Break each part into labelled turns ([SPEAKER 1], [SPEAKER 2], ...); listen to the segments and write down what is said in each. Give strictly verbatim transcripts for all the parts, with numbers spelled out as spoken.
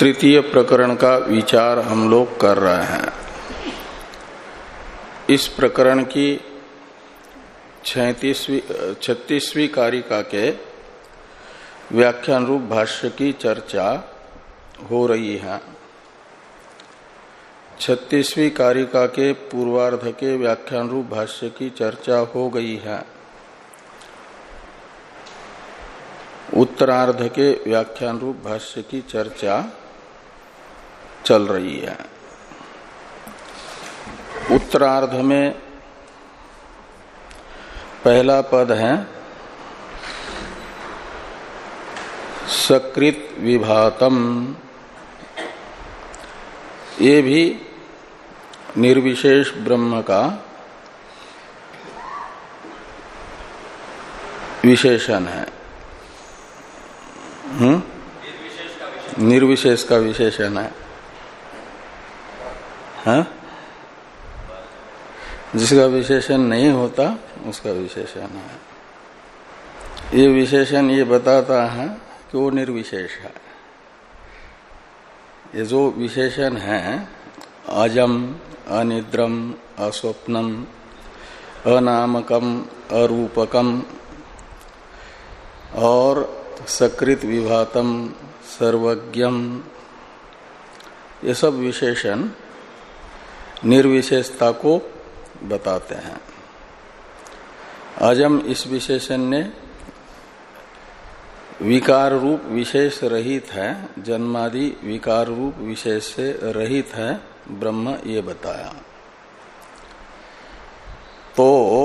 [SPEAKER 1] तृतीय प्रकरण का विचार हम लोग कर रहे हैं। इस प्रकरण की छत्तीसवीं छत्तीसवीं कारिका के व्याख्यान रूप भाष्य की चर्चा हो रही है। छत्तीसवीं कारिका के पूर्वार्ध के व्याख्यान रूप भाष्य की चर्चा हो गई है। उत्तरार्ध के व्याख्यान रूप भाष्य की चर्चा चल रही है। उत्तरार्ध में पहला पद है सकृत विभातम। ये भी निर्विशेष ब्रह्म का विशेषण है। हम्म निर्विशेष का विशेषण है, हाँ? जिसका विशेषण नहीं होता उसका विशेषण है। ये विशेषण ये बताता है कि वो निर्विशेष है। ये जो विशेषण है अजम, अनिद्रम, अस्वप्नम, अनामकम, अरूपकम और सकृत विभातम, सर्वज्ञम, ये सब विशेषण निर्विशेषता को बताते हैं। अजम इस विशेषण ने विकार रूप विशेष रहित है, जन्मादि विकार रूप विशेष से रहित है ब्रह्म, ये बताया। तो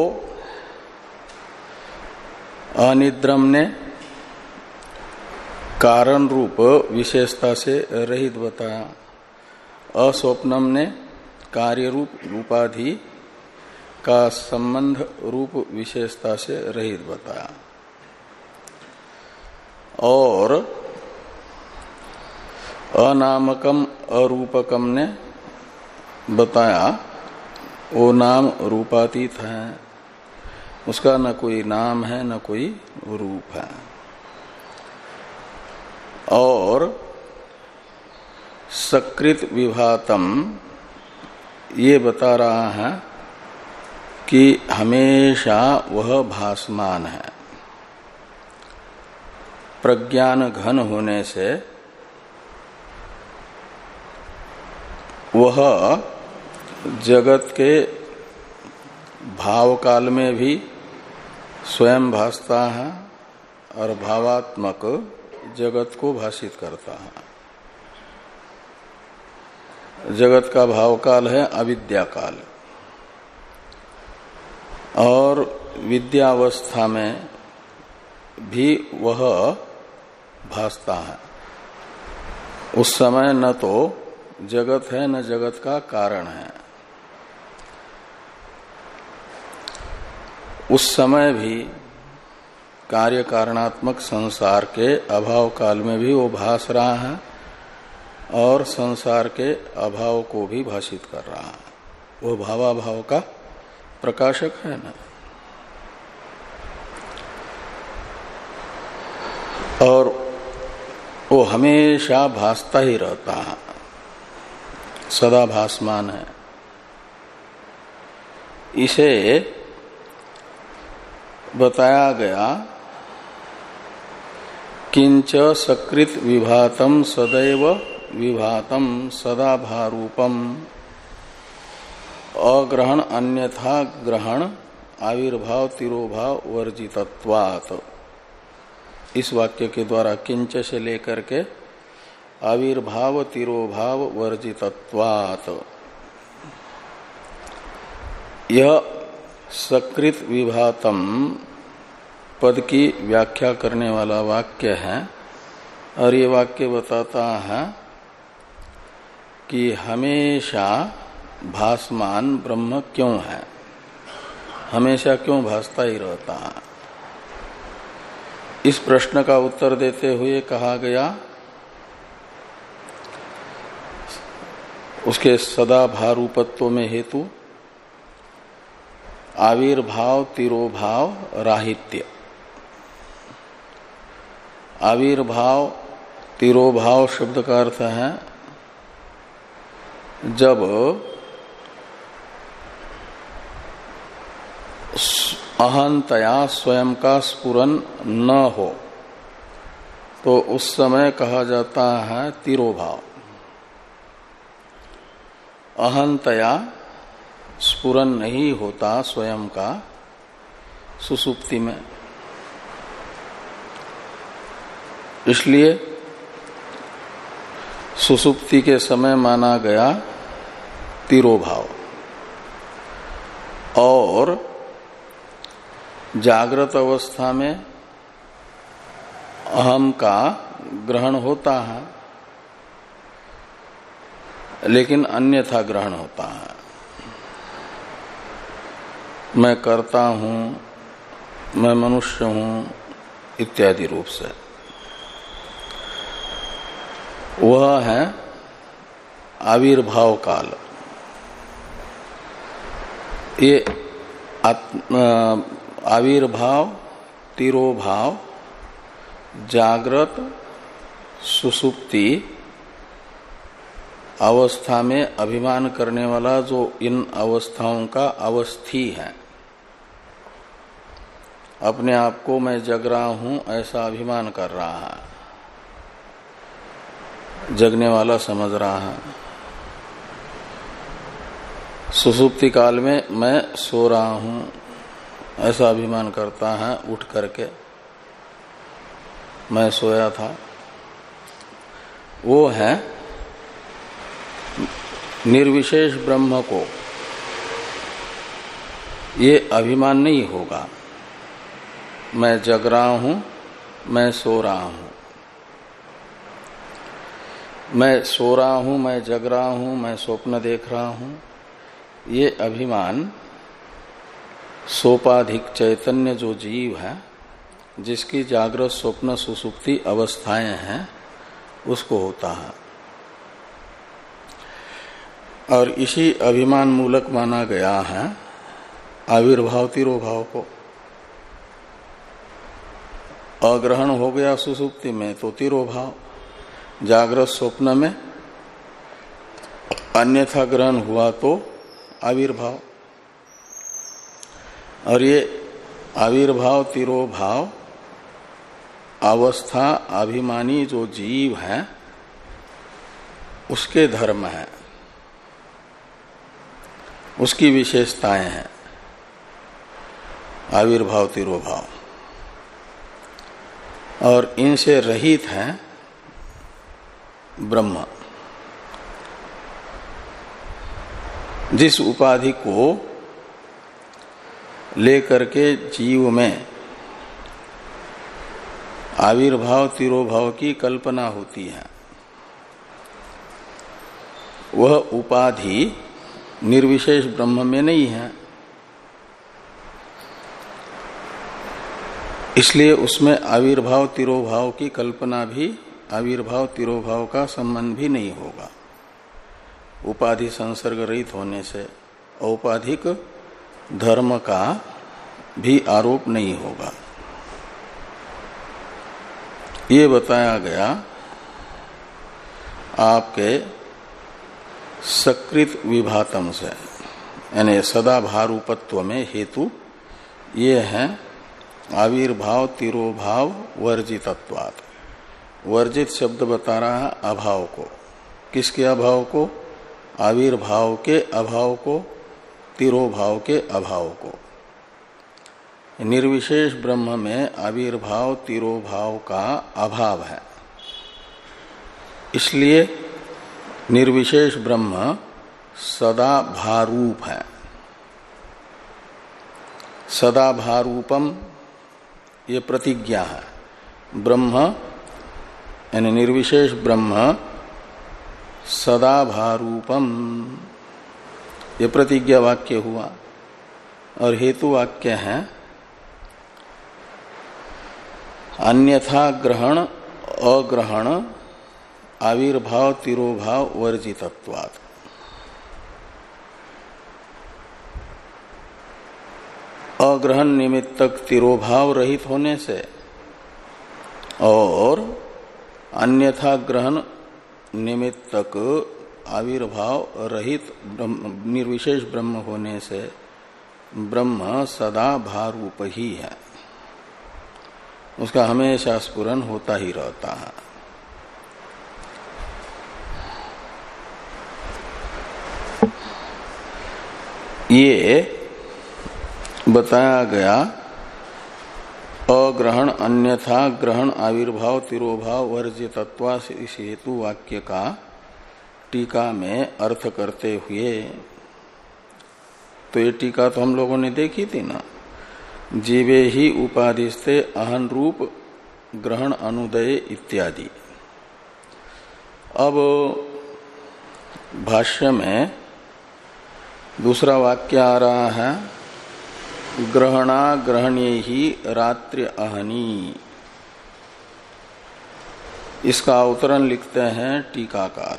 [SPEAKER 1] अनिद्रम ने कारण रूप विशेषता से रहित बताया। अस्वप्नम ने कार्य रूप उपाधि का संबंध रूप विशेषता से रहित बताया। और अनामकम, अरूपकम ने बताया वो नाम रूपातीत है, उसका न कोई नाम है न कोई रूप है। और सकृत विभातम ये बता रहा है कि हमेशा वह भासमान है। प्रज्ञान घन होने से वह जगत के भाव काल में भी स्वयं भासता है और भावात्मक जगत को भाषित करता है। जगत का भाव काल है अविद्या काल, और विद्यावस्था में भी वह भासता है। उस समय न तो जगत है न जगत का कारण है। उस समय भी कार्य कारणात्मक संसार के अभाव काल में भी वो भास रहा है और संसार के अभाव को भी भाषित कर रहा है। वो भावाभाव का प्रकाशक है ना। और वो हमेशा भासता ही रहता है, सदा भासमान है। इसे बताया गया किंच सकृत विभातम सदैव विभातम सदा भारूपम अग्रहण अन्यथा ग्रहण आविर्भाव तिरोभाव वर्जितत्वात्। इस वाक्य के द्वारा किंच से लेकर के आविर्भाव तिरोभाव वर्जितत्वात्, यह सकृत विभातम पद की व्याख्या करने वाला वाक्य है। और ये वाक्य बताता है कि हमेशा भासमान ब्रह्म क्यों है, हमेशा क्यों भासता ही रहता है। इस प्रश्न का उत्तर देते हुए कहा गया उसके सदा भारूपत्व में हेतु आविर्भाव तिरोभाव राहित्य। आविर्भाव तिरोभाव शब्द का अर्थ है जब अहंतया स्वयं का स्फुरन न हो तो उस समय कहा जाता है तिरोभाव। अहंतया स्फुरन नहीं होता स्वयं का सुसुप्ति में, इसलिए सुसुप्ति के समय माना गया तिरोभाव। और जागृत अवस्था में अहम का ग्रहण होता है, लेकिन अन्यथा ग्रहण होता है। मैं करता हूं, मैं मनुष्य हूं इत्यादि रूप से। वह है आविर्भाव काल। ये आविर्भाव, तिरोभाव, जागृत, सुसुप्ति अवस्था में अभिमान करने वाला जो इन अवस्थाओं का अवस्थी है, अपने आप को मैं जग रहा हूं ऐसा अभिमान कर रहा है, जगने वाला समझ रहा है। सुसुप्ति काल में मैं सो रहा हूं ऐसा अभिमान करता है, उठ करके मैं सोया था। वो है निर्विशेष ब्रह्म को ये अभिमान नहीं होगा, मैं जग रहा हूं, मैं सो रहा हूं। मैं सो रहा हूं, मैं जग रहा हूं, मैं स्वप्न देख रहा हूं, ये अभिमान सोपाधिक चैतन्य जो जीव है, जिसकी जागृत स्वप्न सुसुप्ति अवस्थाएं हैं, उसको होता है। और इसी अभिमान मूलक माना गया है आविर्भाव तिरोभाव को। अग्रहण हो गया सुसुप्ति में तो तिरोभाव, जागृत स्वप्न में अन्यथा ग्रहण हुआ तो आविर्भाव। और ये आविर्भाव तिरोभाव अवस्था अभिमानी जो जीव है उसके धर्म है, उसकी विशेषताएं हैं आविर्भाव तिरोभाव। और इनसे रहित है ब्रह्म। जिस उपाधि को लेकर के जीव में आविर्भाव तिरोभाव की कल्पना होती है, वह उपाधि निर्विशेष ब्रह्म में नहीं है, इसलिए उसमें आविर्भाव तिरोभाव की कल्पना भी, आविर्भाव तिरोभाव का संबंध भी नहीं होगा। उपाधि संसर्ग रहित होने से औपाधिक धर्म का भी आरोप नहीं होगा। ये बताया गया आपके सकृत विभातम से, यानी सदा भारूपत्व में हेतु ये है आविर्भाव तिरोभाव वर्जितत्वात्। वर्जित शब्द बता रहा है अभाव को। किसके अभाव को? आविर्भाव के अभाव को, तिरोभाव के अभाव को। निर्विशेष ब्रह्म में आविर्भाव तिरोभाव का अभाव है, इसलिए निर्विशेष ब्रह्म सदा भारूप है। सदा भारूपम ये प्रतिज्ञा है। ब्रह्म यानी निर्विशेष ब्रह्म सदा भारूपम ये प्रतिज्ञा वाक्य हुआ। और हेतु वाक्य है अन्यथा ग्रहण अग्रहण आविर्भाव तिरोभाव वर्जितत्वात्। अग्रहण निमित्तक तिरोभाव रहित होने से और अन्यथा ग्रहण निमित्तक आविर्भाव रहित निर्विशेष ब्रह्म होने से ब्रह्म सदा भारूप ही है, उसका हमेशा स्फुरन होता ही रहता है। ये बताया गया अग्रहण अन्यथा ग्रहण आविर्भाव तिरोभाव वर्जितत्वा इस हेतु वाक्य का टीका में अर्थ करते हुए, तो ये टीका तो हम लोगों ने देखी थी ना, जीवे ही उपाधिस्ते अहन रूप ग्रहण अनुदय इत्यादि। अब भाष्य में दूसरा वाक्य आ रहा है, ग्रहणा ग्रहणे ही रात्रि अहनी। इसका अवतरण लिखते हैं टीकाकार,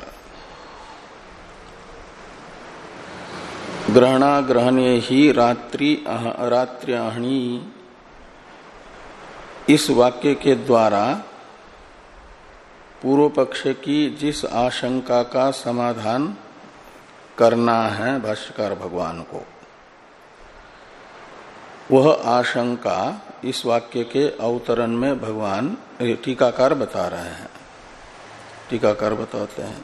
[SPEAKER 1] ग्रहणा ग्रहणे ही रात्रि अह, रात्रि अहनी। इस वाक्य के द्वारा पूर्व पक्ष की जिस आशंका का समाधान करना है भाष्यकार भगवान को, वह आशंका इस वाक्य के अवतरण में भगवान टीकाकार बता रहे हैं। टीकाकार बताते हैं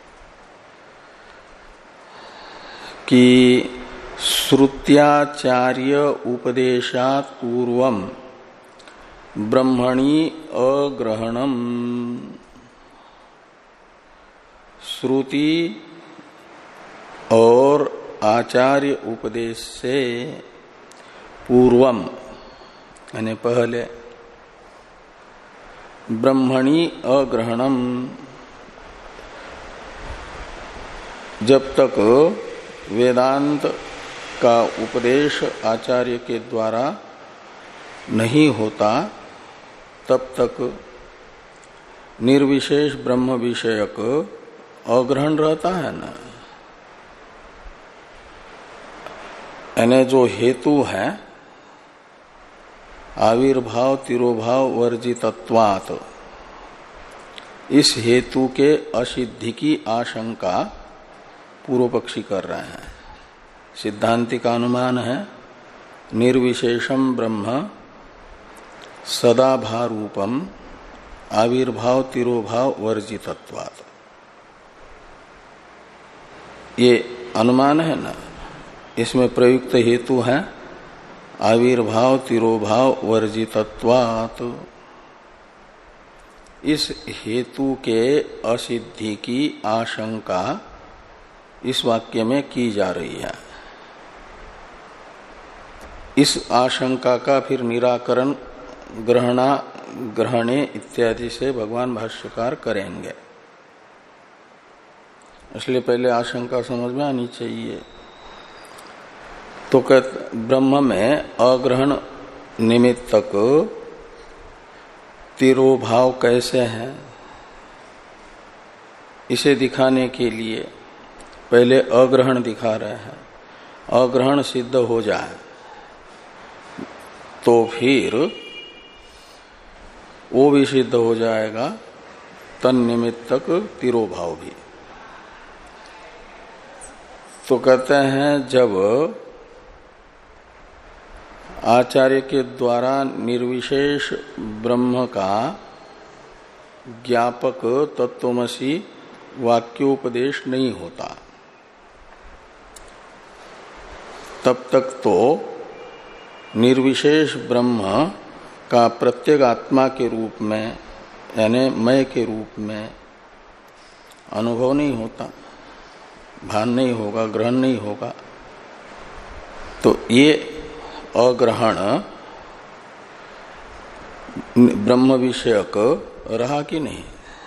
[SPEAKER 1] कि श्रुत्याचार्य उपदेशात् पूर्वम ब्रह्मणि अग्रहणम। श्रुति और आचार्य उपदेश से पूर्वम यानी पहले ब्रह्मणि अग्रहणम, जब तक वेदांत का उपदेश आचार्य के द्वारा नहीं होता तब तक निर्विशेष ब्रह्म विषयक अग्रहण रहता है ना। यानी जो हेतु है आविर्भाव तिरोभाव वर्जितत्वात्, इस हेतु के असिद्धि की आशंका पूर्व पक्षी कर रहे हैं। सिद्धांति का अनुमान है निर्विशेषम ब्रह्म सदाभारूपम आविर्भाव तिरोभाव वर्जितत्वात्। ये अनुमान है ना, इसमें प्रयुक्त हेतु है आविर्भाव तिरोभाव वर्जितत्वात्। इस हेतु के असिद्धि की आशंका इस वाक्य में की जा रही है। इस आशंका का फिर निराकरण ग्रहणा ग्रहणे इत्यादि से भगवान भाष्यकार करेंगे, इसलिए पहले आशंका समझ में आनी चाहिए। तो कहते ब्रह्म में अग्रहण निमित्तक तिरोभाव कैसे है, इसे दिखाने के लिए पहले अग्रहण दिखा रहे हैं। अग्रहण सिद्ध हो जाए तो फिर वो भी सिद्ध हो जाएगा तन निमित्तक तिरोभाव भी। तो कहते हैं जब आचार्य के द्वारा निर्विशेष ब्रह्म का ज्ञापक तत्वमसि वाक्योपदेश नहीं होता तब तक तो निर्विशेष ब्रह्म का प्रत्येक आत्मा के रूप में यानी मैं के रूप में अनुभव नहीं होता, भान नहीं होगा, ग्रहण नहीं होगा। तो ये अग्रहण ब्रह्म विषयक रहा कि नहीं,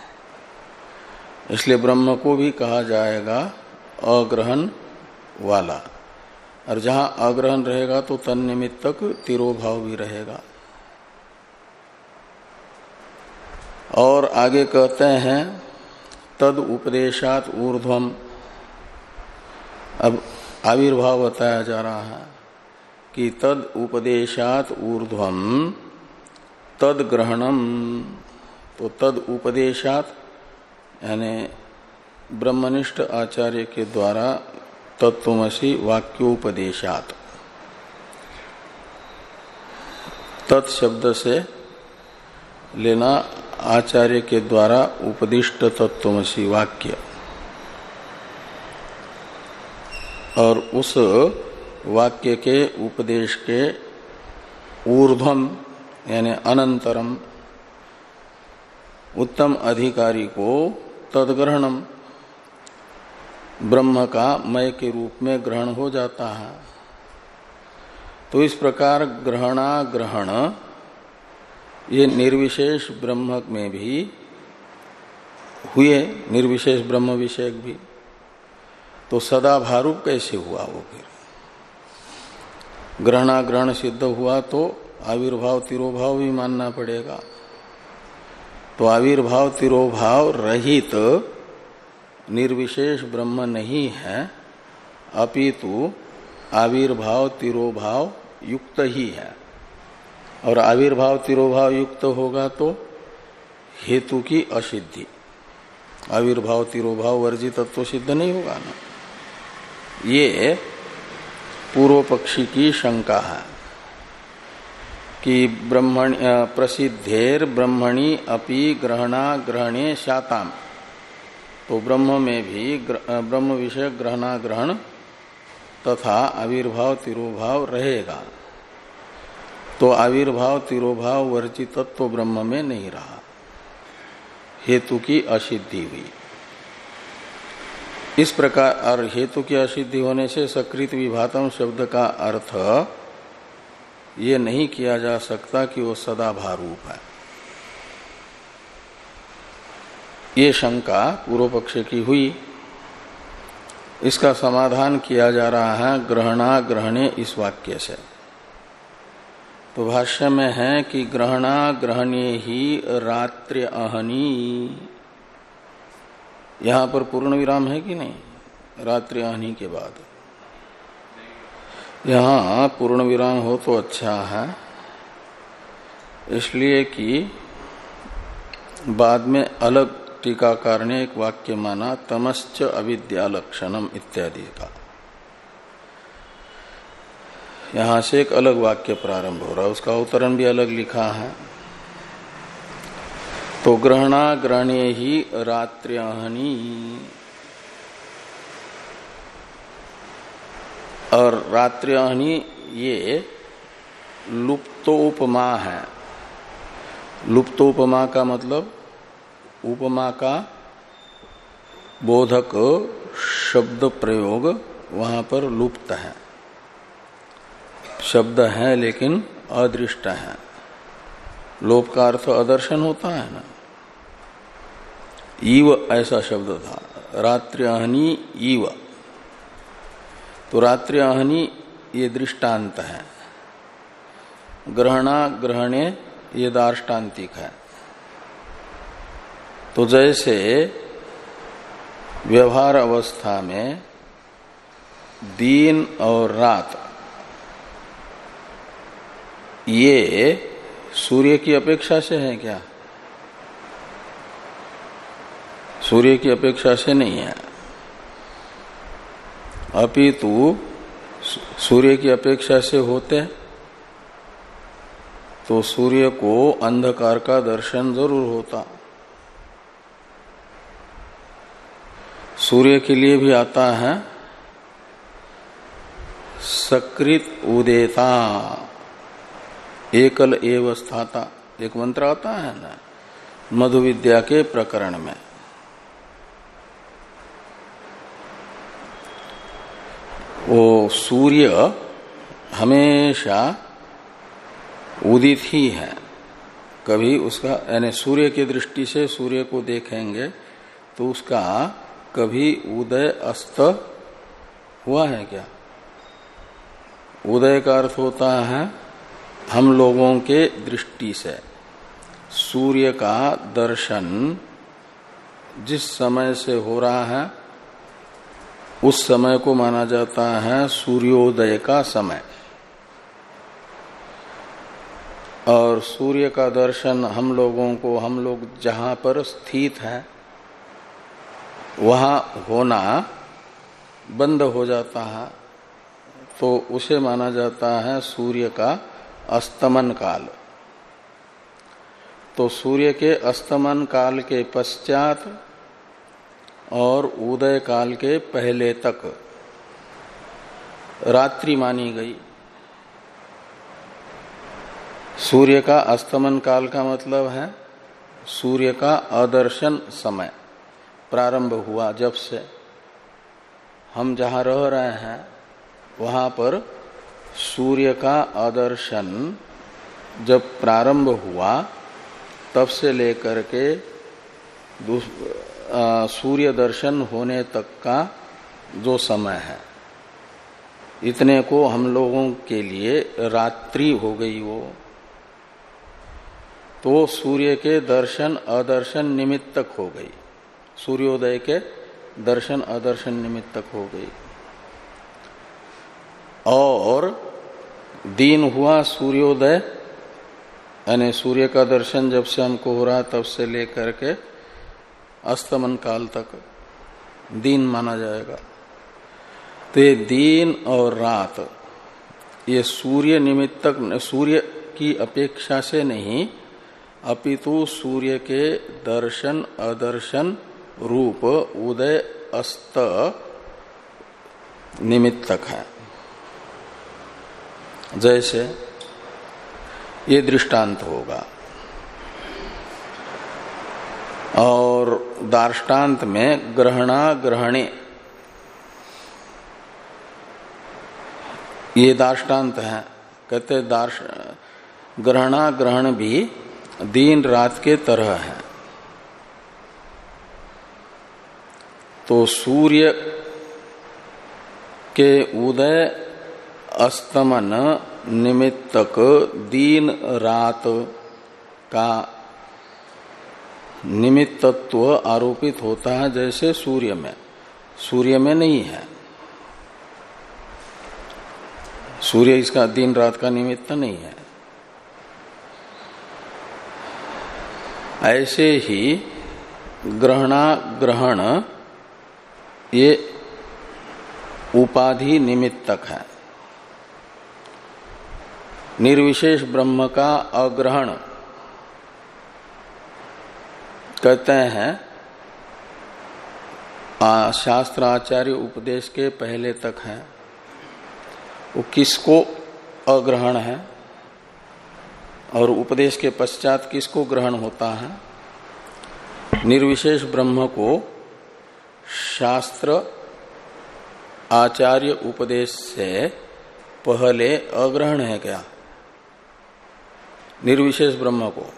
[SPEAKER 1] इसलिए ब्रह्म को भी कहा जाएगा अग्रहण वाला। और जहां अग्रहण रहेगा तो तन निमित्तक तिरोभाव भी रहेगा। और आगे कहते हैं तद उपदेशात ऊर्ध्वम। अब आविर्भाव बताया जा रहा है कि तद उपदेशात ऊर्ध्वम तद ग्रहणम तो तद उपदेशात यानी ब्रह्मनिष्ठ आचार्य के द्वारा तत्वमसि वाक्योपदेशात, तत् शब्द से लेना आचार्य के द्वारा उपदिष्ट तत्वमसि वाक्य, और उस वाक्य के उपदेश के ऊर्ध्वम यानी अनंतरम उत्तम अधिकारी को तदग्रहणम ब्रह्म का मय के रूप में ग्रहण हो जाता है। तो इस प्रकार ग्रहणाग्रहण ये निर्विशेष ब्रह्म में भी हुए, निर्विशेष ब्रह्म विषयक भी, तो सदा भारूप कैसे हुआ वो? फिर ग्रहणाग्रहण सिद्ध हुआ तो आविर्भाव तिरोभाव भी मानना पड़ेगा। तो आविर्भाव तिरोभाव रहित निर्विशेष ब्रह्म नहीं है, अपितु आविर्भाव तिरोभाव युक्त ही है। और आविर्भाव तिरोभाव युक्त होगा तो हेतु की असिद्धि, आविर्भाव तिरोभाव वर्जित तत्व सिद्ध नहीं होगा ना। ये पूर्व पक्षी की शंका है कि ब्रह्मण प्रसिद्धेर ब्रह्मणि अपि ग्रहणा ग्रहणे शाताम, तो ब्रह्म में भी ब्रह्म विषय ग्रहणा ग्रहण तथा आविर्भाव तिरोभाव रहेगा। तो आविर्भाव तिरोभाव वर्जित तत्व ब्रह्म में नहीं रहा, हेतु की असिद्धि हुई। इस प्रकार और हेतु की असिद्धि होने से सकृत विभातम शब्द का अर्थ ये नहीं किया जा सकता कि वो सदा भारूप है। ये शंका पूर्व पक्ष की हुई। इसका समाधान किया जा रहा है ग्रहणा ग्रहणे इस वाक्य से। तो भाष्य में है कि ग्रहणा ग्रहणे ही रात्रि अहनी, यहां पर पूर्ण विराम है कि नहीं? रात्रि अहनी के बाद यहां पूर्ण विराम हो तो अच्छा है, इसलिए कि बाद में अलग टीकाकार ने एक वाक्य माना तमश्च अविद्या लक्षणम इत्यादि का। यहां से एक अलग वाक्य प्रारंभ हो रहा है, उसका अवतरण भी अलग लिखा है। तो ग्रहणा ग्रहणे ही रात्र्यहनी, और रात्र्यहनी ये लुप्तोपमा है। लुप्तोपमा का मतलब उपमा का बोधक शब्द प्रयोग वहां पर लुप्त है, शब्द है लेकिन अदृष्ट है। लोप का अर्थ अदर्शन होता है ना, ईव ऐसा शब्द था, रात्र्यहनी ईव। तो रात्र्यहनी ये दृष्टांत है, ग्रहणा ग्रहणे ये दार्ष्टान्तिक है। तो जैसे व्यवहार अवस्था में दिन और रात ये सूर्य की अपेक्षा से है क्या? सूर्य की अपेक्षा से नहीं है, अपितु सूर्य की अपेक्षा से होते तो सूर्य को अंधकार का दर्शन जरूर होता। सूर्य के लिए भी आता है सकृत उदेता एकल एव स्थाता, एक मंत्र आता है ना मधु विद्या के प्रकरण में। वो सूर्य हमेशा उदित ही है, कभी उसका यानी सूर्य की दृष्टि से सूर्य को देखेंगे तो उसका कभी उदय अस्त हुआ है क्या? उदय का अर्थ होता है हम लोगों के दृष्टि से सूर्य का दर्शन जिस समय से हो रहा है उस समय को माना जाता है सूर्योदय का समय। और सूर्य का दर्शन हम लोगों को, हम लोग जहां पर स्थित हैं वहां होना बंद हो जाता है, तो उसे माना जाता है सूर्य का अस्तमन काल। तो सूर्य के अस्तमन काल के पश्चात और उदय काल के पहले तक रात्रि मानी गई। सूर्य का अस्तमन काल का मतलब है सूर्य का अदर्शन समय प्रारंभ हुआ, जब से हम जहां रह रहे हैं वहां पर सूर्य का अदर्शन जब प्रारंभ हुआ तब से लेकर के सूर्य दर्शन होने तक का जो समय है, इतने को हम लोगों के लिए रात्रि हो गई। वो तो सूर्य के दर्शन अदर्शन निमित्तक हो गई, सूर्योदय के दर्शन अदर्शन निमित्तक हो गई। और दिन हुआ सूर्योदय, यानी सूर्य का दर्शन जब से हमको हो रहा तब से लेकर के अस्तमन काल तक दिन माना जाएगा। तो ये दिन और रात ये सूर्य निमित्तक, सूर्य की अपेक्षा से नहीं अपितु सूर्य के दर्शन अदर्शन रूप उदय अस्त निमित्तक है। जैसे ये दृष्टांत होगा। और दार्ष्टान्त में ग्रहणा ग्रहणे, ये दार्ष्टान्त है। कहते दार्श ग्रहणा ग्रहण भी दिन रात के तरह है। तो सूर्य के उदय अस्तमन निमित्तक दिन रात का निमित्तत्व आरोपित होता है, जैसे सूर्य में। सूर्य में नहीं है, सूर्य इसका दिन रात का निमित्त नहीं है। ऐसे ही ग्रहणा ग्रहण ये उपाधि निमित्तक है। निर्विशेष ब्रह्म का अग्रहण कहते हैं आ, शास्त्र आचार्य उपदेश के पहले तक है। वो किसको अग्रहण है और उपदेश के पश्चात किसको ग्रहण होता है? निर्विशेष ब्रह्म को शास्त्र आचार्य उपदेश से पहले अग्रहण है क्या? निर्विशेष ब्रह्म को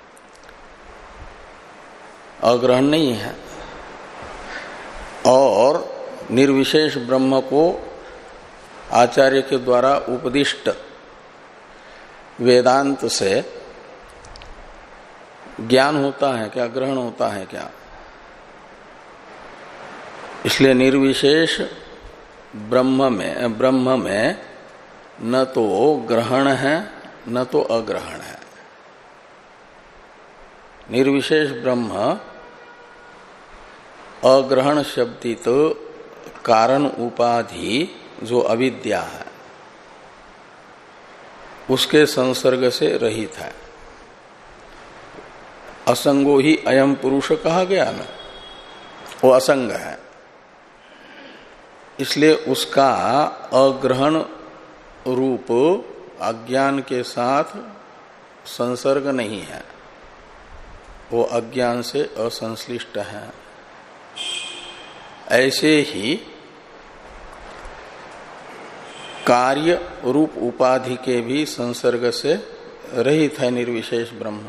[SPEAKER 1] अग्रहण नहीं है। और निर्विशेष ब्रह्म को आचार्य के द्वारा उपदिष्ट वेदांत से ज्ञान होता है क्या, ग्रहण होता है क्या? इसलिए निर्विशेष ब्रह्म में ब्रह्म में न तो ग्रहण है न तो अग्रहण है। निर्विशेष ब्रह्म अग्रहण शब्दित कारण उपाधि जो अविद्या है उसके संसर्ग से रहित है। असंगो ही अयम पुरुष कहा गया ना, वो असंग है। इसलिए उसका अग्रहण रूप अज्ञान के साथ संसर्ग नहीं है, वो अज्ञान से असंश्लिष्ट है। ऐसे ही कार्य रूप उपाधि के भी संसर्ग से रहित है निर्विशेष ब्रह्म।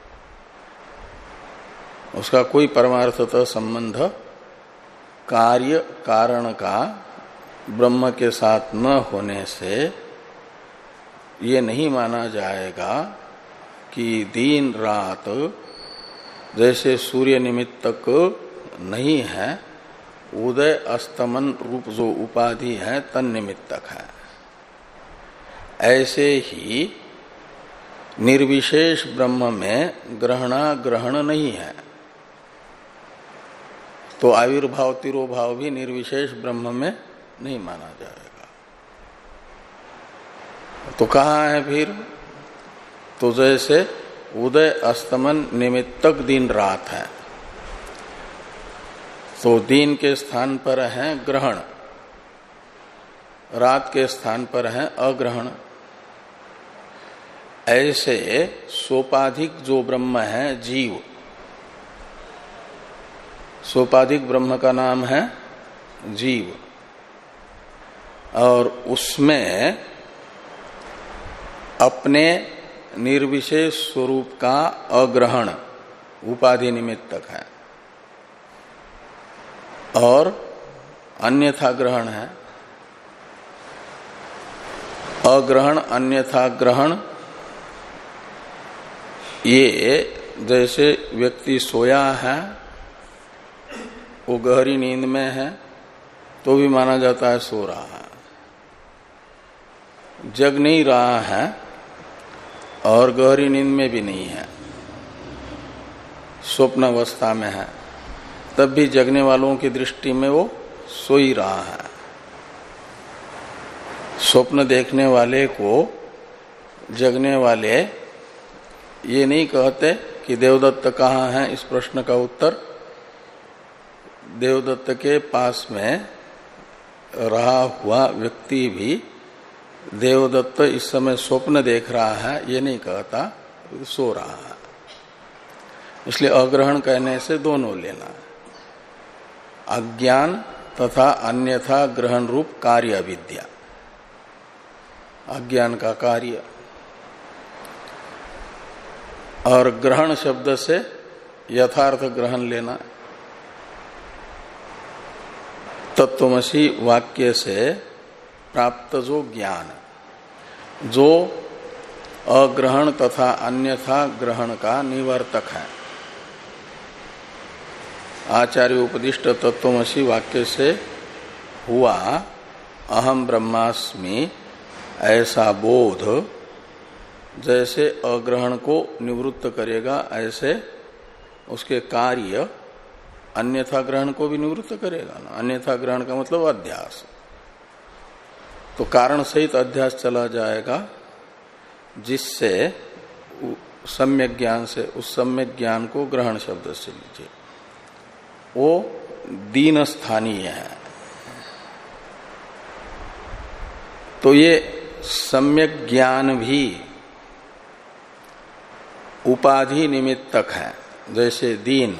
[SPEAKER 1] उसका कोई परमार्थतः संबंध कार्य कारण का ब्रह्म के साथ न होने से ये नहीं माना जाएगा कि दिन रात जैसे सूर्य निमित्तक नहीं है, उदय अस्तमन रूप जो उपाधि है तन निमित्तक है। ऐसे ही निर्विशेष ब्रह्म में ग्रहणा ग्रहण नहीं है, तो आविर्भाव तिरोभाव भी निर्विशेष ब्रह्म में नहीं माना जाएगा। तो कहाँ है फिर? तो जैसे उदय अस्तमन निमित्तक दिन रात है, तो दिन के स्थान पर है ग्रहण, रात के स्थान पर है अग्रहण। ऐसे सोपाधिक जो ब्रह्म है जीव, सोपाधिक ब्रह्म का नाम है जीव, और उसमें अपने निर्विशेष स्वरूप का अग्रहण उपाधि निमित्तक है और अन्यथा ग्रहण है। अग्रहण अन्यथा ग्रहण, ये जैसे व्यक्ति सोया है, वो गहरी नींद में है तो भी माना जाता है सो रहा है, जग नहीं रहा है और गहरी नींद में भी नहीं है, स्वप्न अवस्था में है, तब भी जगने वालों की दृष्टि में वो सो ही रहा है। स्वप्न देखने वाले को जगने वाले ये नहीं कहते कि देवदत्त कहाँ है। इस प्रश्न का उत्तर, देवदत्त के पास में रहा हुआ व्यक्ति भी देवदत्त इस समय स्वप्न देख रहा है ये नहीं कहता, सो रहा है। इसलिए अग्रहण कहने से दोनों लेना, अज्ञान तथा अन्यथा ग्रहण रूप कार्य अविद्या, अज्ञान का कार्य, और ग्रहण शब्द से यथार्थ ग्रहण लेना। तत्वमसि वाक्य से प्राप्त जो ज्ञान, जो अग्रहण तथा अन्यथा ग्रहण का निवर्तक है, आचार्य उपदिष्ट तत्वमसि वाक्य से हुआ अहम ब्रह्मास्मि ऐसा बोध जैसे अग्रहण को निवृत्त करेगा, ऐसे उसके कार्य अन्यथा ग्रहण को भी निवृत्त करेगा ना। अन्यथा ग्रहण का मतलब अध्यास, तो कारण सहित अध्यास चला जाएगा, जिससे सम्यक ज्ञान से, उस सम्यक ज्ञान को ग्रहण शब्द से लीजिए, वो दीन स्थानीय है। तो ये सम्यक ज्ञान भी उपाधि निमित्तक है। जैसे दीन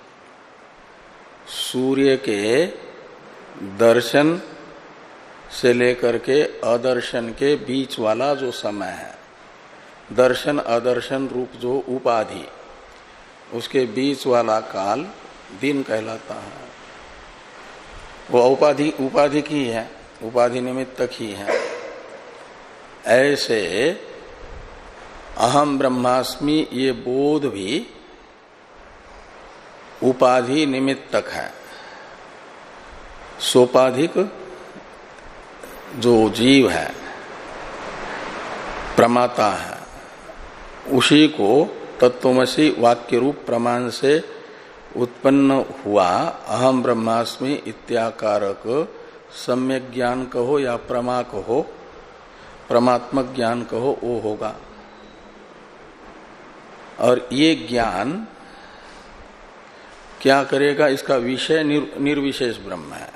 [SPEAKER 1] सूर्य के दर्शन से लेकर के अदर्शन के बीच वाला जो समय है, दर्शन अदर्शन रूप जो उपाधि, उसके बीच वाला काल दिन कहलाता है। वो उपाधि उपाधि की है, उपाधि निमित्तक ही है। ऐसे अहम ब्रह्मास्मि ये बोध भी उपाधि निमित्तक है। सोपाधिक जो जीव है, प्रमाता है, उसी को तत्वमसि वाक्य रूप प्रमाण से उत्पन्न हुआ अहम ब्रह्मास्मि इत्याकारक सम्यक ज्ञान कहो या प्रमा कहो, परमात्मक ज्ञान कहो, वो होगा। और ये ज्ञान क्या करेगा? इसका विषय निर, निर्विशेष ब्रह्म है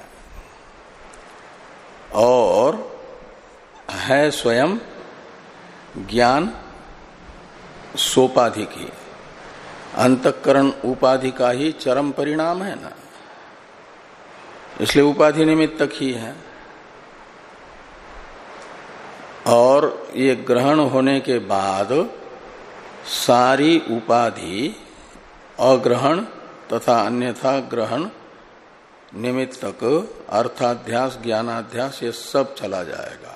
[SPEAKER 1] और है स्वयं ज्ञान सोपाधि की, अंतःकरण उपाधि का ही चरम परिणाम है ना, इसलिए उपाधि निमित्तक ही है। और ये ग्रहण होने के बाद सारी उपाधि अग्रहण तथा अन्यथा ग्रहण निमित्तक अर्थाध्यास ज्ञानाध्यास ये सब चला जाएगा।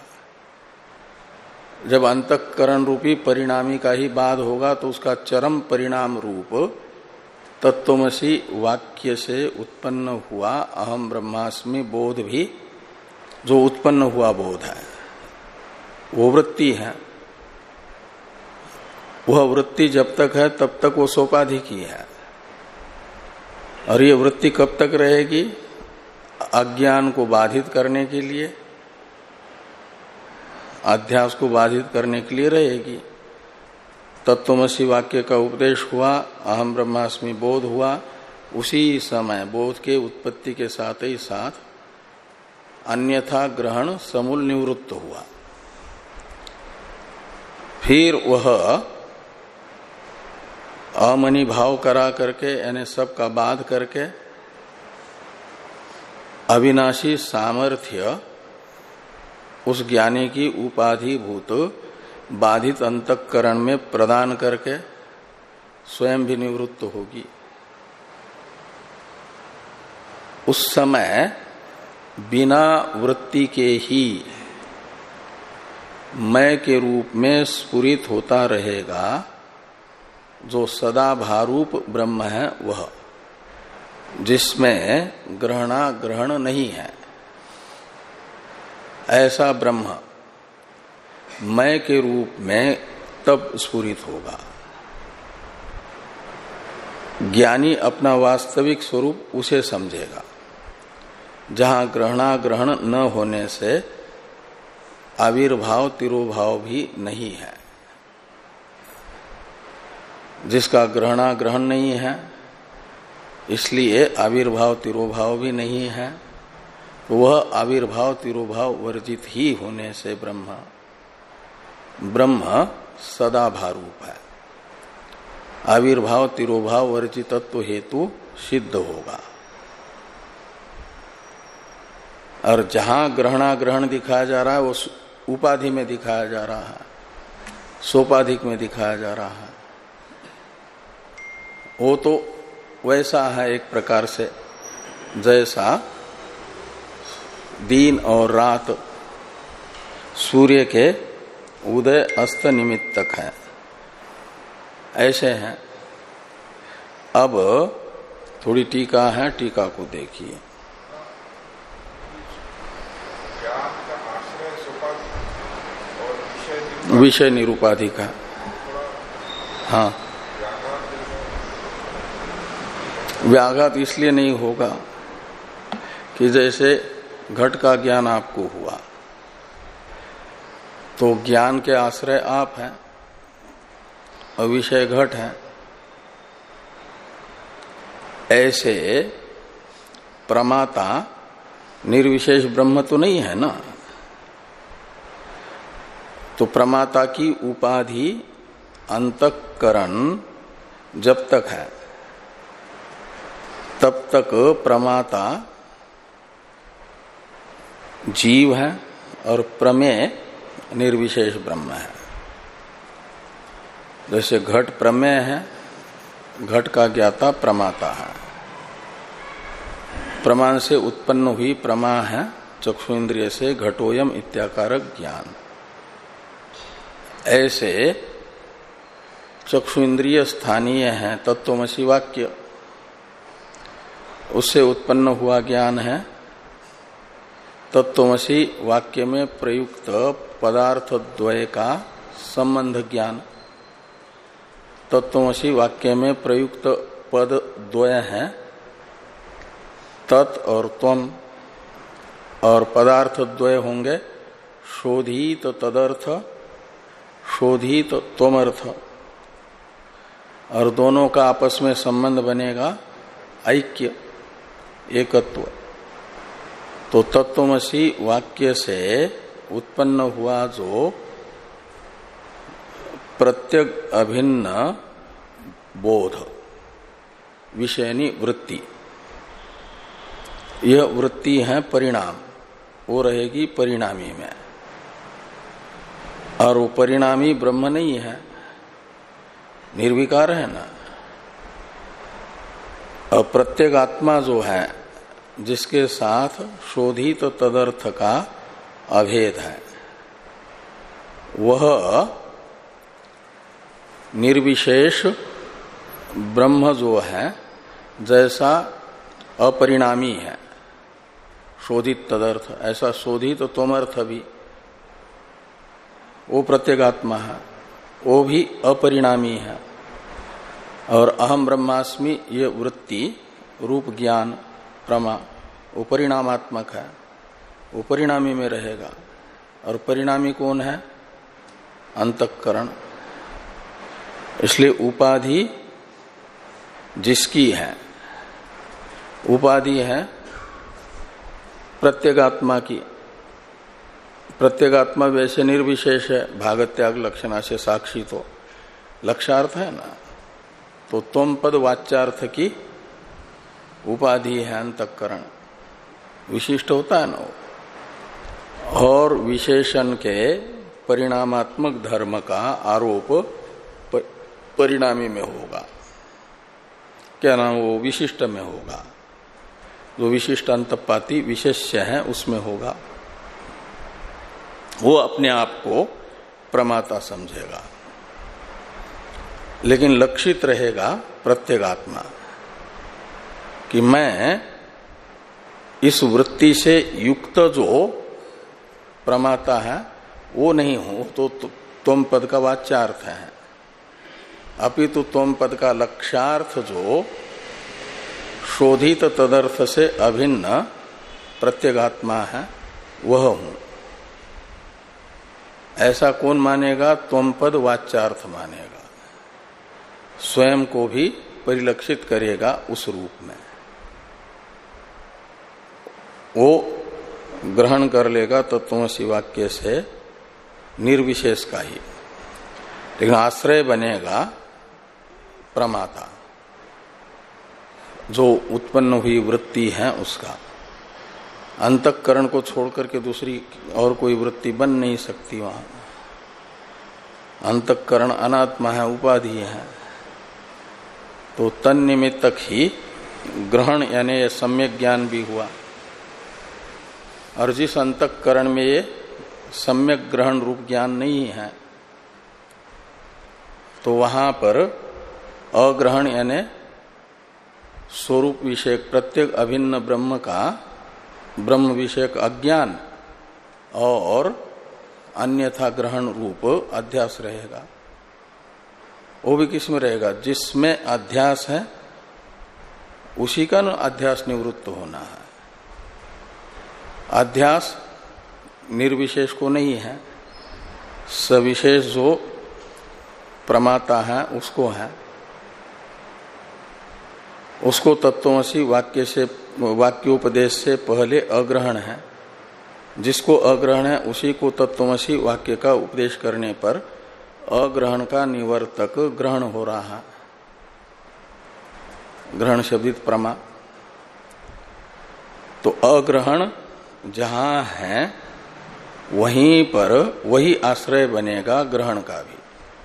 [SPEAKER 1] जब अंतःकरण रूपी परिणामी का ही बाद होगा तो उसका चरम परिणाम रूप तत्वमसि वाक्य से उत्पन्न हुआ अहम ब्रह्मास्मि बोध भी जो उत्पन्न हुआ बोध है वो वृत्ति है। वह वृत्ति जब तक है तब तक वो सोपाधिक ही है। और ये वृत्ति कब तक रहेगी? अज्ञान को बाधित करने के लिए, अध्यास को बाधित करने के लिए रहेगी। तत्वमसि वाक्य का उपदेश हुआ, अहम ब्रह्मास्मि बोध हुआ, उसी समय बोध के उत्पत्ति के साथ ही साथ अन्यथा ग्रहण समूल निवृत्त हुआ। फिर वह अमनि भाव करा करके, यानी सबका बाध करके, अविनाशी सामर्थ्य उस ज्ञानी की उपाधिभूत बाधित अंतःकरण में प्रदान करके स्वयं भी निवृत्त होगी। उस समय बिना वृत्ति के ही मैं के रूप में स्फुरित होता रहेगा जो सदा भारूप ब्रह्म है, वह जिसमें ग्रहणा ग्रहण नहीं है, ऐसा ब्रह्म मैं के रूप में तब स्फुरित होगा। ज्ञानी अपना वास्तविक स्वरूप उसे समझेगा जहां ग्रहणा ग्रहण न होने से आविर्भाव तिरोभाव भी नहीं है। जिसका ग्रहणा ग्रहण नहीं है इसलिए आविर्भाव तिरोभाव भी नहीं है, तो वह आविर्भाव तिरोभाव वर्जित ही होने से ब्रह्म ब्रह्म सदा भारूप है। आविर्भाव तिरोभाव वर्जितत्व हेतु सिद्ध होगा। और जहां ग्रहणा ग्रहण दिखाया जा रहा है वो उपाधि में दिखाया जा रहा है, सोपाधिक में दिखाया जा रहा है। वो तो वैसा है एक प्रकार से जैसा दिन और रात सूर्य के उदय अस्त निमित्तक है, ऐसे हैं। अब थोड़ी टीका है, टीका को देखिए। विषय निरूपाधिक है। हाँ, व्याघात इसलिए नहीं होगा कि जैसे घट का ज्ञान आपको हुआ तो ज्ञान के आश्रय आप हैं और विषय घट है, ऐसे प्रमाता निर्विशेष ब्रह्म तो नहीं है ना। तो प्रमाता की उपाधि अंतःकरण जब तक है तब तक प्रमाता जीव है और प्रमेय निर्विशेष ब्रह्म है। जैसे घट प्रमेय है, घट का ज्ञाता प्रमाता है। प्रमाण से उत्पन्न हुई प्रमा है चक्षु इंद्रिय से घटोयम इत्याकारक ज्ञान। ऐसे चक्षु इंद्रिय स्थानीय है तत्वमसि वाक्य, उससे उत्पन्न हुआ ज्ञान है तत्वमसि वाक्य में प्रयुक्त पदार्थ द्वय का संबंध ज्ञान। तत्वमसि वाक्य में प्रयुक्त पद द्वय है तत् और त्वम, और पदार्थ द्वय होंगे शोधित तदर्थ शोधित त्वमर्थ, और दोनों का आपस में संबंध बनेगा ऐक्य एकत्व। तो तत्वमसि वाक्य से उत्पन्न हुआ जो प्रत्यक अभिन्न बोध विषयनी वृत्ति, यह वृत्ति है परिणाम, वो रहेगी परिणामी में। और वो परिणामी ब्रह्म नहीं है, निर्विकार है ना। और प्रत्येक आत्मा जो है जिसके साथ शोधित तदर्थ का अभेद है, वह निर्विशेष ब्रह्म जो है जैसा अपरिणामी है शोधित तदर्थ, ऐसा शोधित त्वमर्थ भी वो प्रत्येगात्मा है। वो भी अपरिणामी है। और अहम ब्रह्मास्मि ये वृत्ति रूप ज्ञान प्रमा वो परिणामात्मक है, वो परिणामी में रहेगा। और परिणामी कौन है? अंतःकरण। इसलिए उपाधि जिसकी है, उपाधि है प्रत्यगात्मा की। प्रत्यगात्मा वैसे निर्विशेष है, भागत्याग लक्षणा से साक्षी तो लक्षार्थ है ना। तो त्वम पद वाच्यार्थ की उपाधि है अंतःकरण, विशिष्ट होता है ना। और विशेषण के परिणामात्मक धर्म का आरोप परिणामी में होगा, क्या नाम, वो विशिष्ट में होगा। जो विशिष्ट अंतपाती विशेष्य है उसमें होगा। वो अपने आप को प्रमाता समझेगा, लेकिन लक्षित रहेगा प्रत्यगात्मा कि मैं इस वृत्ति से युक्त जो प्रमाता है वो नहीं हूं। तो त्वम पद का वाच्यार्थ है, अपितु त्वम पद का लक्ष्यार्थ जो शोधित तदर्थ से अभिन्न प्रत्यगात्मा है वह हूं। ऐसा कौन मानेगा? त्वम पद वाच्यार्थ मानेगा, स्वयं को भी परिलक्षित करेगा उस रूप में, वो ग्रहण कर लेगा तत्वमसि वाक्य से निर्विशेष का ही। लेकिन आश्रय बनेगा प्रमाता, जो उत्पन्न हुई वृत्ति है उसका। अंतःकरण को छोड़कर के दूसरी और कोई वृत्ति बन नहीं सकती वहां। अंतःकरण अनात्मा है, उपाधि है। तो तन्निमित्तक ही ग्रहण यानी ये सम्यक ज्ञान भी हुआ। और जिस अंतःकरण में ये सम्यक ग्रहण रूप ज्ञान नहीं है, तो वहां पर अग्रहण यानी स्वरूप विषयक प्रत्येक अभिन्न ब्रह्म का ब्रह्म विषयक अज्ञान और अन्यथा ग्रहण रूप अध्यास रहेगा। वो भी किसमें रहेगा? जिसमें अध्यास है उसी का न अध्यास निवृत्त होना है। अध्यास निर्विशेष को नहीं है, सविशेष जो प्रमाता है उसको है। उसको तत्वमसि वाक्य से वाक्योपदेश से पहले अग्रहण है। जिसको अग्रहण है उसी को तत्वमसि वाक्य का उपदेश करने पर अग्रहण का निवर्तक ग्रहण हो रहा है, ग्रहण शब्दित प्रमा। तो अग्रहण जहां है वहीं पर वही आश्रय बनेगा ग्रहण का भी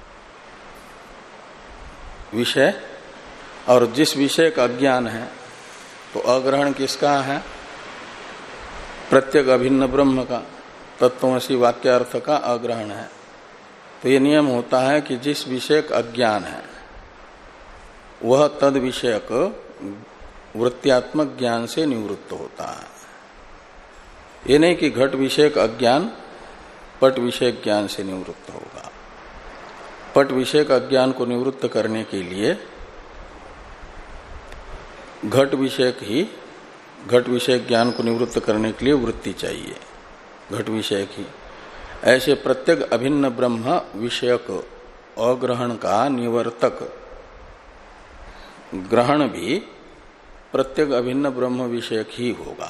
[SPEAKER 1] विषय। और जिस विषय का अज्ञान है, तो अग्रहण किसका है? प्रत्येक अभिन्न ब्रह्म का, तत्वमसि वाक्यार्थ का अग्रहण है। तो ये नियम होता है कि जिस विषय का अज्ञान है वह तद विषयक वृत्त्यात्मक ज्ञान से निवृत्त होता है। ये नहीं कि घट विषयक अज्ञान पट विषयक ज्ञान से निवृत्त होगा। पट विषयक अज्ञान को निवृत्त करने के लिए घट विषयक ही घट विषयक ज्ञान को निवृत्त करने के लिए वृत्ति चाहिए, घट विषयक ही। ऐसे प्रत्येक अभिन्न ब्रह्म विषयक अग्रहण का निवर्तक ग्रहण भी प्रत्येक अभिन्न ब्रह्म विषयक ही होगा,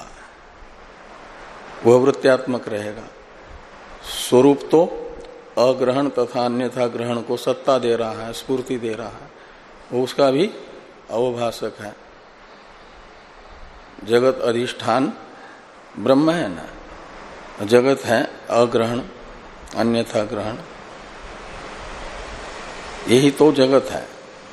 [SPEAKER 1] वह वृत्त्यात्मक रहेगा। स्वरूप तो अग्रहण तथा अन्यथा ग्रहण को सत्ता दे रहा है, स्फूर्ति दे रहा है, वो उसका भी अवभाषक है। जगत अधिष्ठान ब्रह्म है ना, जगत है अग्रहण अन्यथा ग्रहण, यही तो जगत है।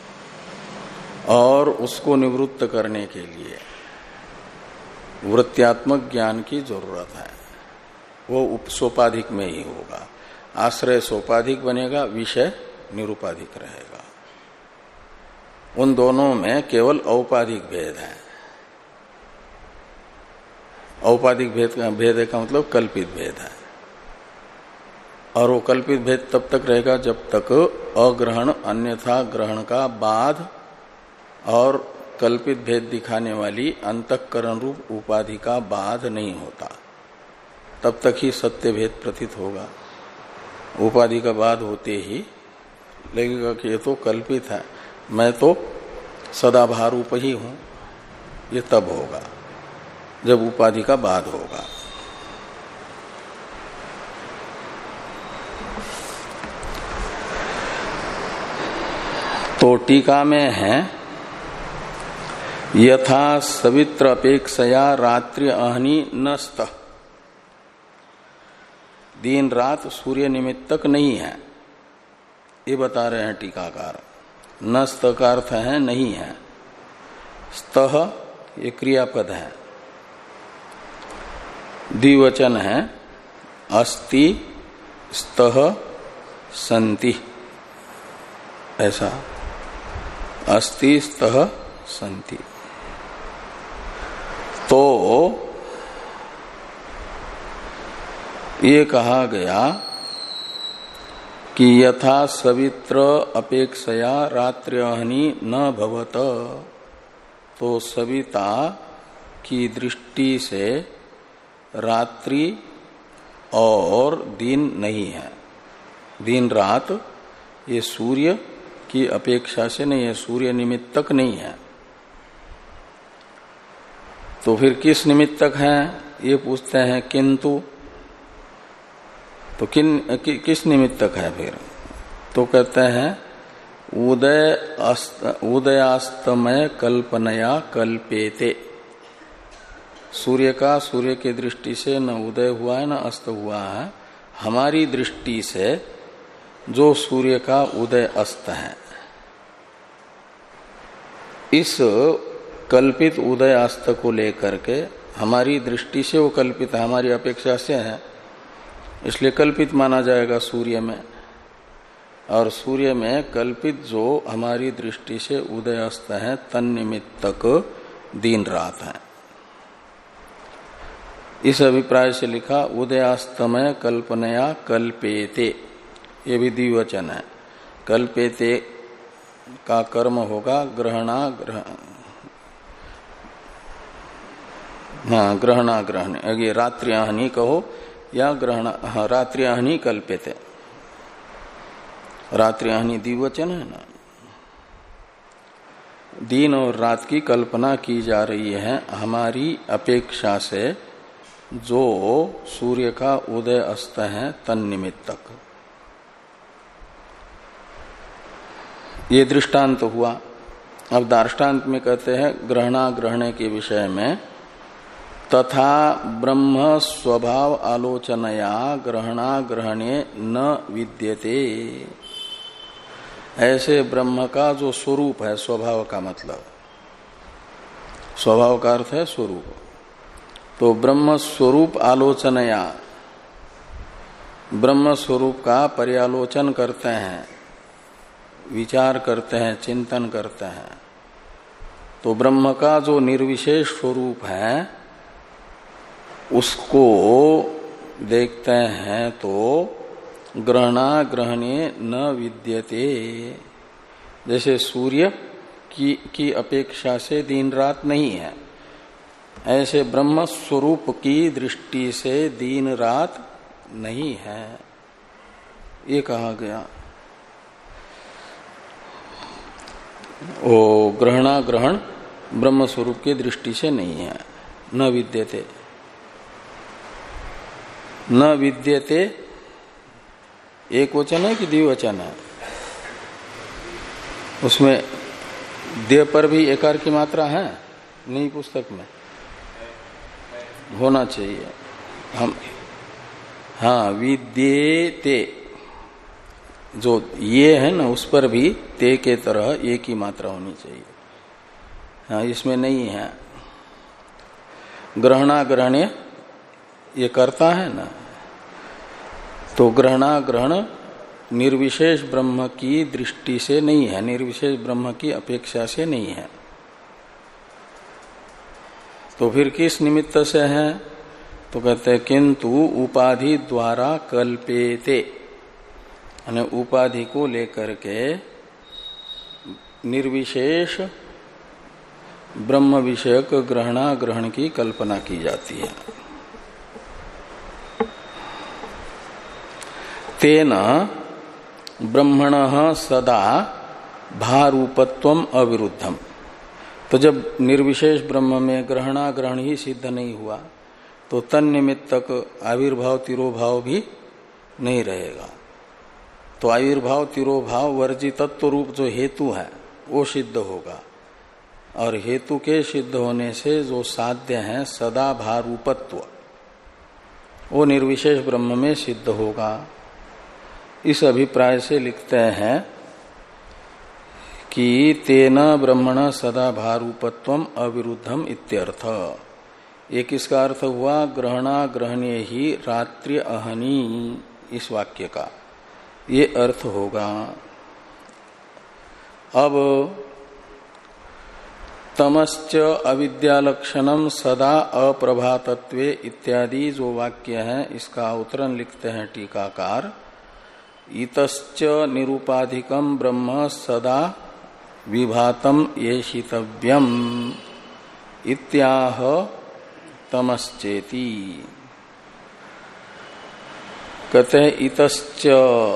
[SPEAKER 1] और उसको निवृत्त करने के लिए वृत्त्यात्मक ज्ञान की जरूरत है, वो सोपाधिक में ही होगा। आश्रय सोपाधिक बनेगा, विषय निरुपाधिक रहेगा। उन दोनों में केवल औपाधिक भेद है। औपाधिक भेद का भेद का मतलब कल्पित भेद है। और वो कल्पित भेद तब तक रहेगा जब तक अग्रहण अन्यथा ग्रहण का बाध और कल्पित भेद दिखाने वाली अंतःकरण रूप उपाधि का बाध नहीं होता, तब तक ही सत्य भेद प्रतीत होगा। उपाधि का बाध होते ही लगेगा कि ये तो कल्पित है, मैं तो सदाभार रूप ही हूं, ये तब होगा जब उपाधि का बाध होगा। तो टीका में है यथा सवित्र अपेक्षया रात्रि अहनी नस्त, दिन रात सूर्य निमित्तक नहीं है, ये बता रहे हैं टीकाकार। नस्त का अर्थ है नहीं है, स्तः ये क्रियापद है, द्विवचन है, अस्ति स्तः सन्ति, ऐसा अस्ति स्तः सन्ति। तो ये कहा गया कि यथा सवित्र अपेक्षया रात्र्यहनि न भवत, तो सविता की दृष्टि से रात्रि और दिन नहीं है, दिन रात ये सूर्य की अपेक्षा से नहीं है, सूर्य निमित्तक नहीं है। तो फिर किस निमित्तक है ये पूछते हैं, किंतु तो किन कि, किस निमित्तक है फिर? तो कहते हैं उदय अस्त उदयास्तमय कल्पनया कल्पेते, सूर्य का सूर्य की दृष्टि से न उदय हुआ है न अस्त हुआ है, हमारी दृष्टि से जो सूर्य का उदय अस्त है, इस कल्पित उदय अस्त को लेकर के हमारी दृष्टि से वो कल्पित है, हमारी अपेक्षा से है, इसलिए कल्पित माना जाएगा सूर्य में। और सूर्य में कल्पित जो हमारी दृष्टि से उदय अस्त है तन्निमित्तक दिन रात है। इस अभिप्राय से लिखा उदयास्तमय कल्पनया कल्पेते, ये भी द्विवचन है। कल्पेते का कर्म होगा ग्रहणा ग्रहण, हाँ ग्रहणा ग्रहण, आगे रात्र्याहनि कहो या ग्रहण, हाँ रात्र्याहनि कल्पेते, रात्र्याहनि द्विवचन है ना। दिन और रात की कल्पना की जा रही है हमारी अपेक्षा से जो सूर्य का उदय अस्त है तन्निमित्तक। ये दृष्टांत हुआ। अब दार्ष्टान्त में कहते हैं ग्रहणा ग्रहणे के विषय में, तथा ब्रह्म स्वभाव आलोचनया ग्रहणा ग्रहणे न विद्यते, ऐसे ब्रह्म का जो स्वरूप है, स्वभाव का मतलब, स्वभाव का अर्थ है स्वरूप, तो ब्रह्म स्वरूप आलोचनया, ब्रह्म स्वरूप का पर्यालोचन करते हैं, विचार करते हैं, चिंतन करते हैं, तो ब्रह्म का जो निर्विशेष स्वरूप है उसको देखते हैं तो ग्रहणा ग्रहणे न विद्यते, जैसे सूर्य की की अपेक्षा से दिन रात नहीं है, ऐसे ब्रह्म स्वरूप की दृष्टि से दिन रात नहीं है, ये कहा गया। ओ ग्रहणा ग्रहण ब्रह्म स्वरूप की दृष्टि से नहीं है, न विद्यते। न विद्यते एक वचन है कि द्विवचन है? उसमें दे पर भी एकार की मात्रा है नहीं, पुस्तक में होना चाहिए। हम हाँ विद्येते, जो ये है ना उस पर भी ते के तरह एक ही मात्रा होनी चाहिए, हाँ इसमें नहीं है। ग्रहणा ग्रहणे ये करता है ना, तो ग्रहणा ग्रहण निर्विशेष ब्रह्म की दृष्टि से नहीं है, निर्विशेष ब्रह्म की अपेक्षा से नहीं है, तो फिर किस निमित्त से है? तो कहते हैं किंतु उपाधि द्वारा कल्पेते, यानी उपाधि को लेकर के निर्विशेष ब्रह्म विषयक ग्रहणा ग्रहण की कल्पना की जाती है। तेन ब्रह्मणः सदा भारूपत्वम अविरुद्धम। तो जब निर्विशेष ब्रह्म में ग्रहणा ग्रहण ही सिद्ध नहीं हुआ तो तन्निमित्तक आविर्भाव तिरोभाव भी नहीं रहेगा। तो आविर्भाव तिरोभाव वर्जितत्व रूप जो हेतु है वो सिद्ध होगा, और हेतु के सिद्ध होने से जो साध्य है सदा भारूपत्व वो निर्विशेष ब्रह्म में सिद्ध होगा। इस अभिप्राय से लिखते हैं कि तेन ब्रह्मण सदा भारूपत्वम अविरुद्धम इत्यर्थ। ये किसका अर्थ हुआ? ग्रहणा ग्रहणीय ही रात्रि अहनी, इस वाक्य का ये अर्थ होगा। अब तमश्च अविद्यालक्षणम सदा अप्रभातत्वे इत्यादि जो वाक्य है इसका अवतरण लिखते हैं टीकाकार। इतश्च निरूपाधिकम ब्रह्म सदा विभातम येषितव्यम इत्याह तमश्चेति। कहते हैं इतश्च,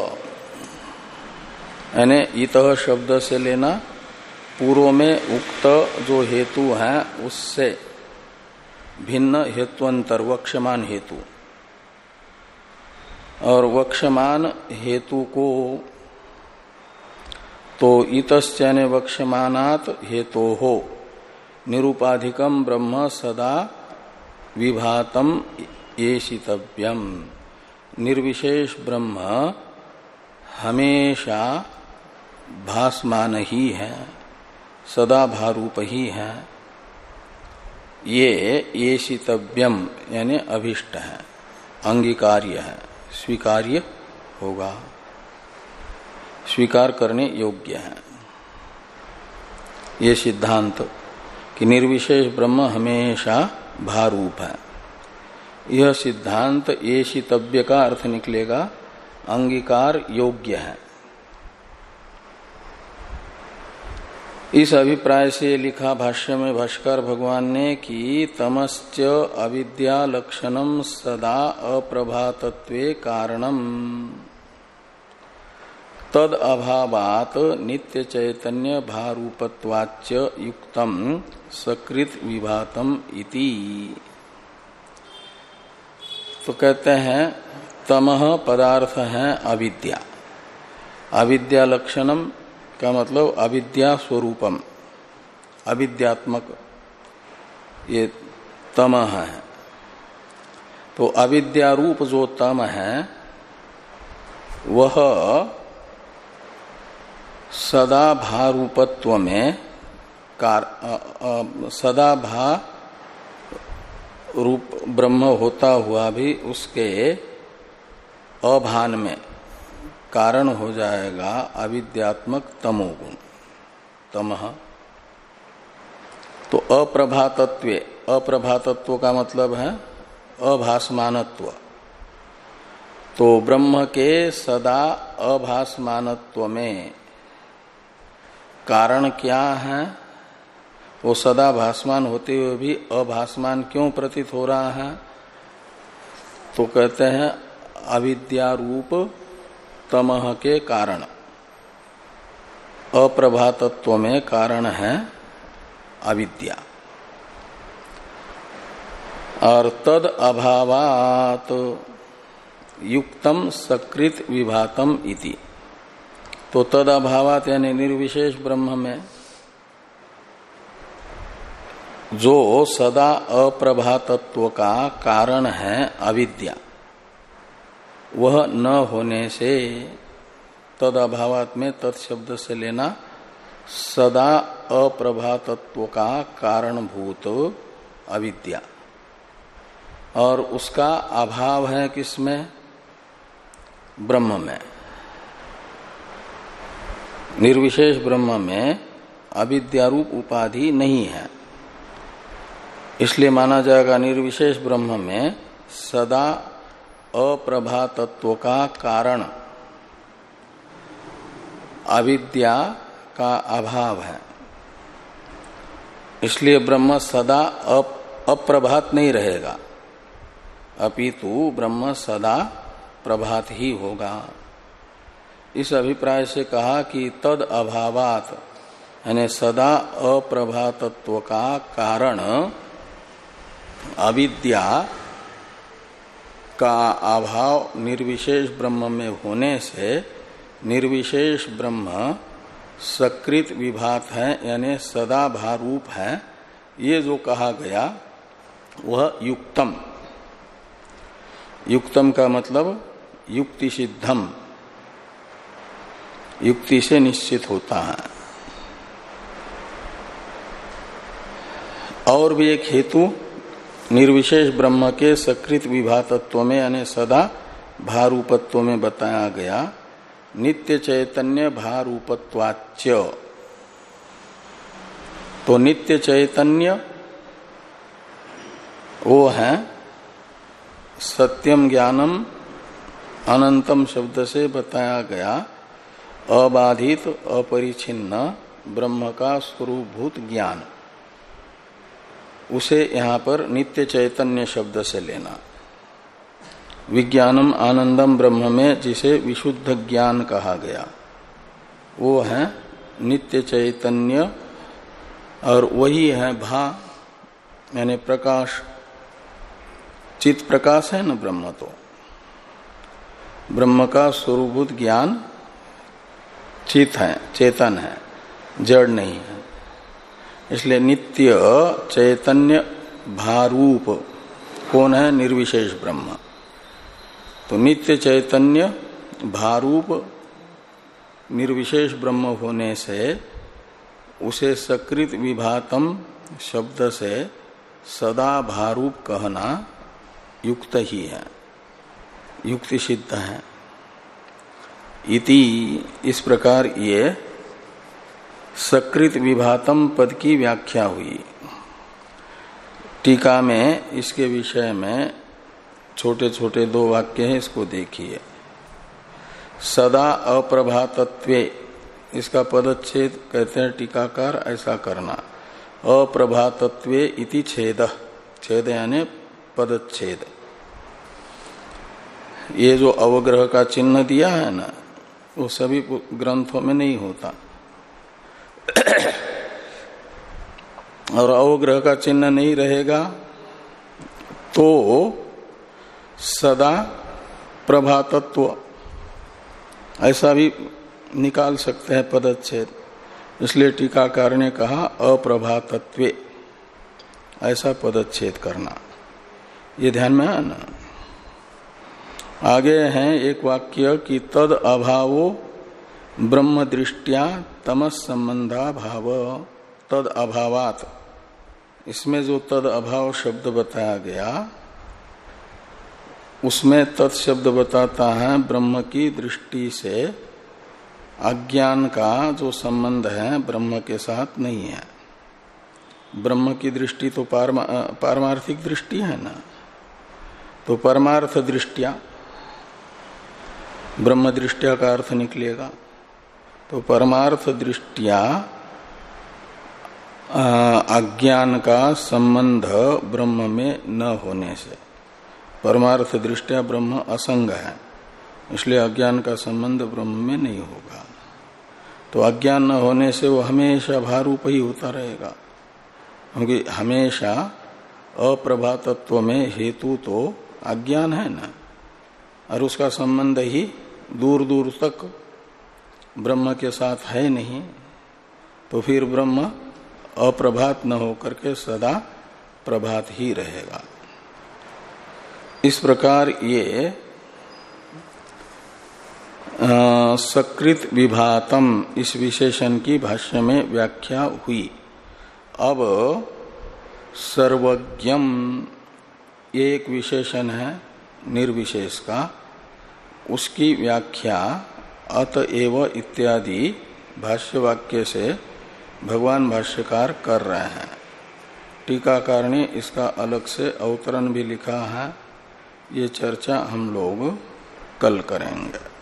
[SPEAKER 1] यानी इतः शब्द से लेना पूर्व में उक्त जो हेतु है उससे भिन्न हेत्वंतर वक्षमान हेतु, और वक्षमान हेतु को तो इतश्च यानी वक्षमानात् हेतो हो निरूपाधिकम ब्रह्म सदा विभातम येषितव्यम। निर्विशेष ब्रह्म हमेशा भासमान ही है, सदा भारूप ही है। ये येषितव्यम यानी अभिष्ट है, अंगीकार्य है, स्वीकार्य होगा, स्वीकार करने योग्य है। ये सिद्धांत कि निर्विशेष ब्रह्म हमेशा भारूप है, यह सिद्धांत येषितव्य का अर्थ निकलेगा अंगीकार योग्य है। इस अभिप्राय से लिखा भाष्य में भाष्कर भगवान ने कि तमश्च अविद्या लक्षणम सदा अप्रभातत्वे कारणम तद अभावात नित्य चैतन्य भारूपत्वाच्च युक्तम सकृत विभातम इति। तो कहते हैं तमह पदार्थ है अविद्या, अविद्या लक्षणम का मतलब अविद्या स्वरूपम, अविद्यात्मक ये तमह है। तो अविद्या रूप जो तम है वह सदा भारूपत्व में कार आ, आ, सदा भा रूप ब्रह्म होता हुआ भी उसके अभान में कारण हो जाएगा अविद्यात्मक तमोगुण तमह। तो अप्रभातत्वे, अप्रभातत्व का मतलब है अभासमानत्व। तो ब्रह्म के सदा अभासमानत्व में कारण क्या है? वो सदा भासमान होते हुए भी अभासमान क्यों प्रतीत हो रहा है? तो कहते हैं अविद्या रूप तमह के कारण, अप्रभातत्व में कारण है अविद्या। और तद अभावात युक्तम सकृत विभातम इति। तो तद अभावात यानी निर्विशेष ब्रह्म में जो सदा अप्रभातत्व का कारण है अविद्या, वह न होने से तद अभावात में तत्शब्द से लेना सदा अप्रभातत्व का कारणभूत अविद्या, और उसका अभाव है किसमें? ब्रह्म में। निर्विशेष ब्रह्म में अविद्यारूप उपाधि नहीं है, इसलिए माना जाएगा निर्विशेष ब्रह्म में सदा अप्रभातत्व का कारण अविद्या का अभाव है, इसलिए ब्रह्म सदा अप्रभात नहीं रहेगा, अपितु ब्रह्म सदा प्रभात ही होगा। इस अभिप्राय से कहा कि तद अभावात, यानी सदा अप्रभातत्व का कारण अविद्या का अभाव निर्विशेष ब्रह्म में होने से निर्विशेष ब्रह्म सकृत विभात है, यानी सदा भारूप है, ये जो कहा गया वह युक्तम। युक्तम का मतलब युक्ति सिद्धम, युक्ति से निश्चित होता है। और भी एक हेतु निर्विशेष ब्रह्म के सकृत विभातत्व में यानी सदा भारूपत्व में बताया गया। नित्य चैतन्य भारूपत्वाच्य, तो नित्य चैतन्य वो है सत्यम ज्ञानम अनंतम शब्द से बताया गया अबाधित अपरिछिन्न ब्रह्म का स्वरूपभूत ज्ञान, उसे यहां पर नित्य चैतन्य शब्द से लेना। विज्ञानम आनंदम ब्रह्म में जिसे विशुद्ध ज्ञान कहा गया वो है नित्य चैतन्य, और वही है भा यानी प्रकाश, चित प्रकाश है न ब्रह्म, तो ब्रह्म का स्वरूपभूत ज्ञान चित है, चेतन है, जड़ नहीं है। इसलिए नित्य चैतन्य भारूप कौन है? निर्विशेष ब्रह्म। तो नित्य चैतन्य भारूप निर्विशेष ब्रह्म होने से उसे सकृत विभातम शब्द से सदा भारूप कहना युक्त ही है, युक्ति सिद्ध है। इति, इस प्रकार ये सकृत विभातम पद की व्याख्या हुई। टीका में इसके विषय में छोटे छोटे दो वाक्य हैं, इसको देखिए। सदा अप्रभातत्वे, इसका पदच्छेद कहते हैं टीकाकार ऐसा करना, अप्रभातत्वे इति छेद, छेद यानी पदच्छेद। ये जो अवग्रह का चिन्ह दिया है ना, वो सभी ग्रंथों में नहीं होता। और अवग्रह का चिन्ह नहीं रहेगा तो सदा प्रभातत्व ऐसा भी निकाल सकते हैं पदच्छेद। इसलिए टीकाकार ने कहा अप्रभातत्वे, ऐसा पदच्छेद करना। ये ध्यान में है ना। आगे हैं एक वाक्य कि तद अभावो ब्रह्म दृष्टिया तमस संबंधा भाव, तद अभावात, इसमें जो तद अभाव शब्द बताया गया उसमें तत् शब्द बताता है ब्रह्म की दृष्टि से अज्ञान का जो संबंध है ब्रह्म के साथ नहीं है। ब्रह्म की दृष्टि तो पारमा, पारमार्थिक दृष्टि है ना, तो परमार्थ दृष्टिया ब्रह्म दृष्टिया का अर्थ निकलेगा। तो परमार्थ दृष्टिया अज्ञान का संबंध ब्रह्म में न होने से, परमार्थ दृष्टिया ब्रह्म असंग है, इसलिए अज्ञान का संबंध ब्रह्म में नहीं होगा। तो अज्ञान न होने से वो हमेशा भारूप ही होता रहेगा, क्योंकि हमेशा अप्रभातत्व में हेतु तो अज्ञान है ना, और उसका संबंध ही दूर दूर तक ब्रह्म के साथ है नहीं। तो फिर ब्रह्म अप्रभात न होकर के सदा प्रभात ही रहेगा। इस प्रकार ये आ, सकृत विभातम इस विशेषण की भाष्य में व्याख्या हुई। अब सर्वज्ञम ये एक विशेषण है निर्विशेष का, उसकी व्याख्या अतएव इत्यादि भाष्य वाक्य से भगवान भाष्यकार कर रहे हैं। टीकाकार ने इसका अलग से अवतरण भी लिखा है। ये चर्चा हम लोग कल करेंगे।